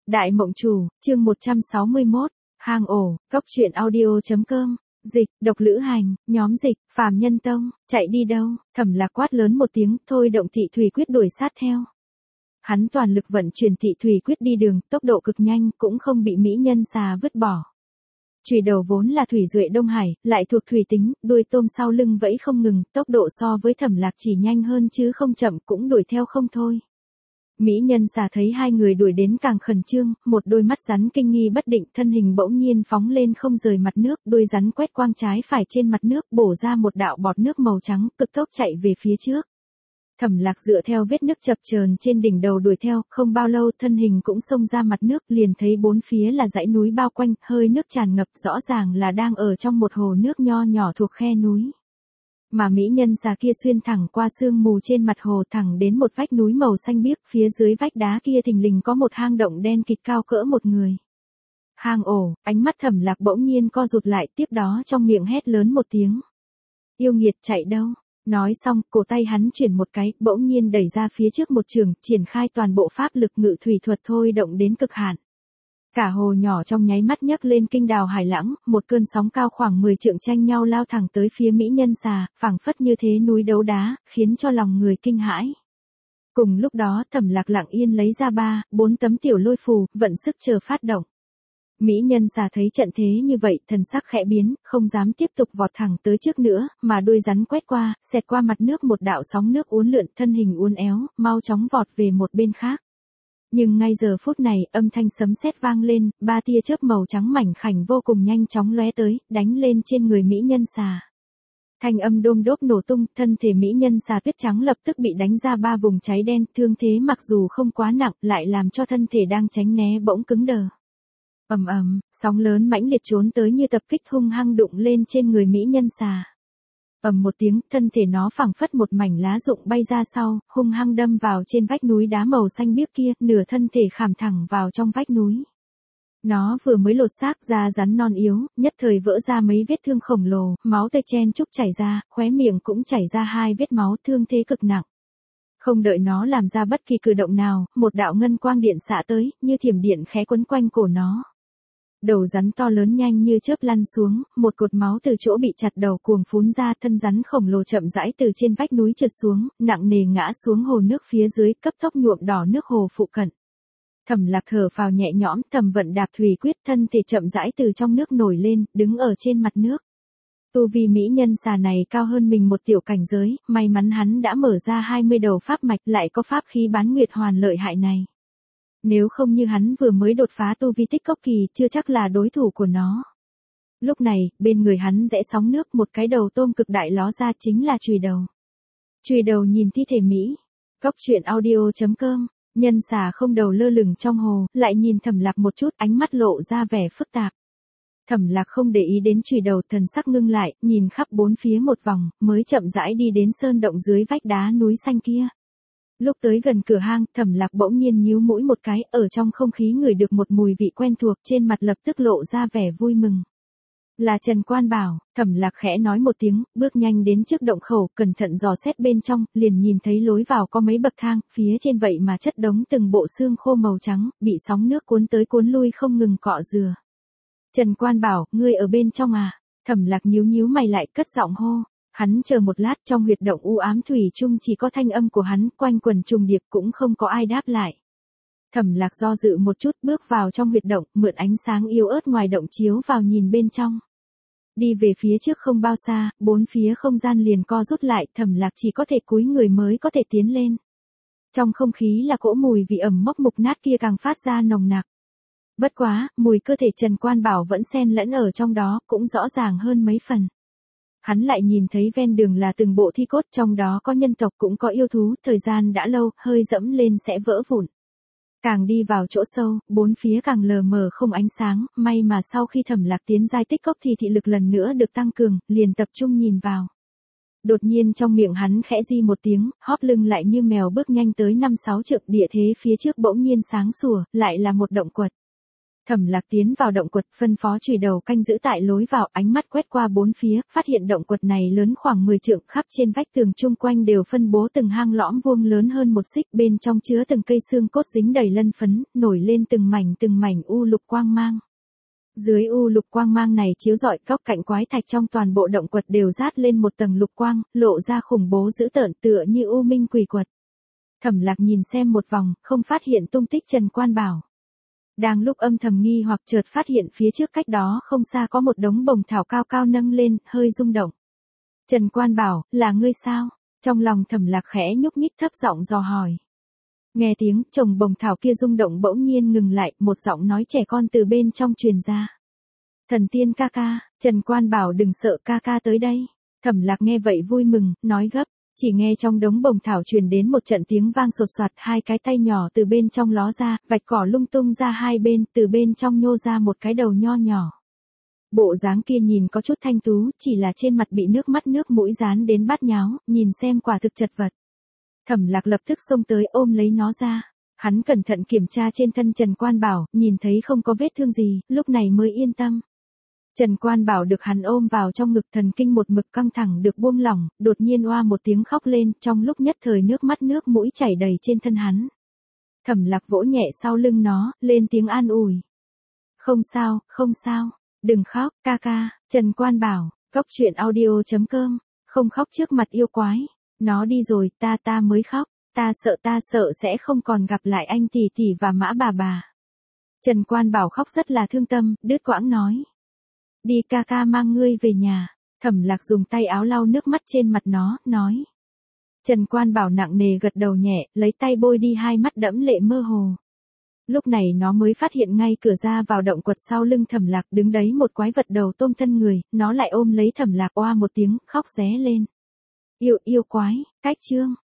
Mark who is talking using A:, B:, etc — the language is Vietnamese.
A: Đại Mộng Chủ, chương 161, hang ổ, cốc truyện audio.com, dịch, độc lữ hành, nhóm dịch, phàm nhân tông, chạy đi đâu, Thẩm Lạc quát lớn một tiếng, thôi động Tị Thủy Quyết đuổi sát theo. Hắn toàn lực vận chuyển Tị Thủy Quyết đi đường, tốc độ cực nhanh, cũng không bị mỹ nhân xà vứt bỏ. Chùy đầu vốn là thủy duệ Đông Hải, lại thuộc thủy tính, đuôi tôm sau lưng vẫy không ngừng, tốc độ so với Thẩm Lạc chỉ nhanh hơn chứ không chậm, cũng đuổi theo không thôi. Mỹ nhân xà thấy hai người đuổi đến càng khẩn trương, một đôi mắt rắn kinh nghi bất định, thân hình bỗng nhiên phóng lên không rời mặt nước, đuôi rắn quét quang trái phải trên mặt nước, bổ ra một đạo bọt nước màu trắng, cực tốc chạy về phía trước. Thẩm Lạc dựa theo vết nước chập chờn trên đỉnh đầu đuổi theo, không bao lâu thân hình cũng xông ra mặt nước, liền thấy bốn phía là dãy núi bao quanh, hơi nước tràn ngập, rõ ràng là đang ở trong một hồ nước nho nhỏ thuộc khe núi. Mà mỹ nhân xà kia xuyên thẳng qua sương mù trên mặt hồ thẳng đến một vách núi màu xanh biếc, phía dưới vách đá kia thình lình có một hang động đen kịt cao cỡ một người. Hang ổ, ánh mắt Thẩm Lạc bỗng nhiên co rụt lại, tiếp đó trong miệng hét lớn một tiếng. Yêu nghiệt, chạy đâu? Nói xong, cổ tay hắn chuyển một cái, bỗng nhiên đẩy ra phía trước một trường, triển khai toàn bộ pháp lực ngự thủy thuật thôi động đến cực hạn. Cả hồ nhỏ trong nháy mắt nhấc lên kinh đào hải lãng, một cơn sóng cao khoảng 10 trượng tranh nhau lao thẳng tới phía mỹ nhân xà, phảng phất như thế núi đấu đá, khiến cho lòng người kinh hãi. Cùng lúc đó, Thẩm Lạc lặng yên lấy ra 4 tấm tiểu lôi phù, vận sức chờ phát động. Mỹ nhân xà thấy trận thế như vậy, thần sắc khẽ biến, không dám tiếp tục vọt thẳng tới trước nữa, mà đuôi rắn quét qua, xẹt qua mặt nước một đạo sóng nước uốn lượn, thân hình uốn éo, mau chóng vọt về một bên khác. Nhưng ngay giờ phút này, âm thanh sấm sét vang lên, 3 tia chớp màu trắng mảnh khảnh vô cùng nhanh chóng lóe tới, đánh lên trên người mỹ nhân xà. Thanh âm đôm đốp nổ tung, thân thể mỹ nhân xà tuyết trắng lập tức bị đánh ra 3 vùng cháy đen, thương thế mặc dù không quá nặng, lại làm cho thân thể đang tránh né bỗng cứng đờ. Ầm ầm, sóng lớn mãnh liệt trốn tới như tập kích hung hăng đụng lên trên người mỹ nhân xà. Ầm một tiếng, thân thể nó phảng phất một mảnh lá rụng bay ra sau, hung hăng đâm vào trên vách núi đá màu xanh biếc kia, nửa thân thể khảm thẳng vào trong vách núi. Nó vừa mới lột xác da rắn non yếu, nhất thời vỡ ra mấy vết thương khổng lồ, máu tươi chen chúc chảy ra, khóe miệng cũng chảy ra 2 vết máu, thương thế cực nặng. Không đợi nó làm ra bất kỳ cử động nào, một đạo ngân quang điện xạ tới, như thiểm điện khẽ quấn quanh cổ nó. Đầu rắn to lớn nhanh như chớp lăn xuống, một cột máu từ chỗ bị chặt đầu cuồng phún ra, thân rắn khổng lồ chậm rãi từ trên vách núi trượt xuống, nặng nề ngã xuống hồ nước phía dưới, cấp tốc nhuộm đỏ nước hồ phụ cận. Thẩm Lạc thở phào nhẹ nhõm, thầm vận đạp thủy quyết, thân thể chậm rãi từ trong nước nổi lên, đứng ở trên mặt nước. Tu vi mỹ nhân xà này cao hơn mình một tiểu cảnh giới, may mắn hắn đã mở ra 20 đầu pháp mạch, lại có pháp khí bán nguyệt hoàn lợi hại này. Nếu không như hắn vừa mới đột phá tu vi tích cốc kỳ, chưa chắc là đối thủ của nó. Lúc này, bên người hắn rẽ sóng nước, một cái đầu tôm cực đại ló ra, chính là chùy đầu. Chùy đầu nhìn thi thể Mỹ. Cốc truyện audio.com, nhân xà không đầu lơ lửng trong hồ, lại nhìn Thẩm Lạc một chút, ánh mắt lộ ra vẻ phức tạp. Thẩm Lạc không để ý đến chùy đầu, thần sắc ngưng lại, nhìn khắp bốn phía một vòng, mới chậm rãi đi đến sơn động dưới vách đá núi xanh kia. Lúc tới gần cửa hang, Thẩm Lạc bỗng nhiên nhíu mũi một cái, ở trong không khí ngửi được một mùi vị quen thuộc, trên mặt lập tức lộ ra vẻ vui mừng. Là Trần Quan Bảo. Thẩm Lạc khẽ nói một tiếng, bước nhanh đến trước động khẩu, cẩn thận dò xét bên trong, liền nhìn thấy lối vào có mấy bậc thang, phía trên vậy mà chất đống từng bộ xương khô màu trắng, bị sóng nước cuốn tới cuốn lui không ngừng cọ rửa. Trần Quan Bảo, ngươi ở bên trong à? Thẩm Lạc nhíu mày lại, cất giọng hô. Hắn chờ một lát, trong huyệt động u ám thủy chung chỉ có thanh âm của hắn, quanh quần trùng điệp, cũng không có ai đáp lại. Thẩm Lạc do dự một chút, bước vào trong huyệt động, mượn ánh sáng yếu ớt ngoài động chiếu vào nhìn bên trong. Đi về phía trước không bao xa, bốn phía không gian liền co rút lại, Thẩm Lạc chỉ có thể cúi người mới có thể tiến lên. Trong không khí là cỗ mùi vị ẩm mốc mục nát kia càng phát ra nồng nặc. Bất quá, mùi cơ thể Trần Quan Bảo vẫn xen lẫn ở trong đó, cũng rõ ràng hơn mấy phần. Hắn lại nhìn thấy ven đường là từng bộ thi cốt, trong đó có nhân tộc cũng có yêu thú, thời gian đã lâu, hơi dẫm lên sẽ vỡ vụn. Càng đi vào chỗ sâu, bốn phía càng lờ mờ không ánh sáng, may mà sau khi Thẩm Lạc tiến giai tích cốc thì thị lực lần nữa được tăng cường, liền tập trung nhìn vào. Đột nhiên trong miệng hắn khẽ di một tiếng, hóp lưng lại như mèo bước nhanh tới 5-6 trượng, địa thế phía trước bỗng nhiên sáng sủa, lại là một động quật. Thẩm Lạc tiến vào động quật, phân phó chùy đầu canh giữ tại lối vào, ánh mắt quét qua bốn phía, phát hiện động quật này lớn khoảng 10 trượng, khắp trên vách tường chung quanh đều phân bố từng hang lõm vuông lớn hơn một xích, bên trong chứa từng cây xương cốt dính đầy lân phấn, nổi lên từng mảnh u lục quang mang. Dưới u lục quang mang này chiếu rọi, góc cạnh quái thạch trong toàn bộ động quật đều rát lên một tầng lục quang, lộ ra khủng bố dữ tợn, tựa như u minh quỷ quật. Thẩm Lạc nhìn xem một vòng, không phát hiện tung tích Trần Quan Bảo. Đang lúc âm thầm nghi hoặc, chợt phát hiện phía trước cách đó không xa có một đống bồng thảo cao cao nâng lên, hơi rung động. Trần Quan Bảo, là ngươi sao? Trong lòng Thẩm Lạc khẽ nhúc nhích, thấp giọng dò hỏi. Nghe tiếng chồng bồng thảo kia rung động bỗng nhiên ngừng lại, một giọng nói trẻ con từ bên trong truyền ra. Thần tiên ca ca, Trần Quan Bảo đừng sợ, ca ca tới đây. Thẩm Lạc nghe vậy vui mừng, nói gấp. Chỉ nghe trong đống bồng thảo truyền đến một trận tiếng vang sột soạt, hai cái tay nhỏ từ bên trong ló ra, vạch cỏ lung tung ra hai bên, từ bên trong nhô ra một cái đầu nho nhỏ. Bộ dáng kia nhìn có chút thanh tú, chỉ là trên mặt bị nước mắt nước mũi dán đến bát nháo, nhìn xem quả thực chật vật. Thẩm Lạc lập tức xông tới ôm lấy nó ra. Hắn cẩn thận kiểm tra trên thân Trần Quan Bảo, nhìn thấy không có vết thương gì, lúc này mới yên tâm. Trần Quan Bảo được hắn ôm vào trong ngực, thần kinh một mực căng thẳng được buông lỏng, đột nhiên oa một tiếng khóc lên, trong lúc nhất thời nước mắt nước mũi chảy đầy trên thân hắn. Thẩm Lạc vỗ nhẹ sau lưng nó, lên tiếng an ủi. Không sao, đừng khóc, ca ca. Trần Quan Bảo, Goctruyện.audio.com, không khóc trước mặt yêu quái. Nó đi rồi, ta mới khóc, ta sợ sẽ không còn gặp lại anh tỷ tỷ và Mã bà. Trần Quan Bảo khóc rất là thương tâm, đứt quãng nói. Đi, ca ca mang ngươi về nhà. Thẩm Lạc dùng tay áo lau nước mắt trên mặt nó, nói. Trần Quan Bảo nặng nề gật đầu nhẹ, lấy tay bôi đi, hai mắt đẫm lệ mơ hồ. Lúc này nó mới phát hiện ngay cửa ra vào động quật sau lưng Thẩm Lạc đứng đấy một quái vật đầu tôm thân người, nó lại ôm lấy Thẩm Lạc, oa một tiếng, khóc ré lên. Yêu quái, cách chương.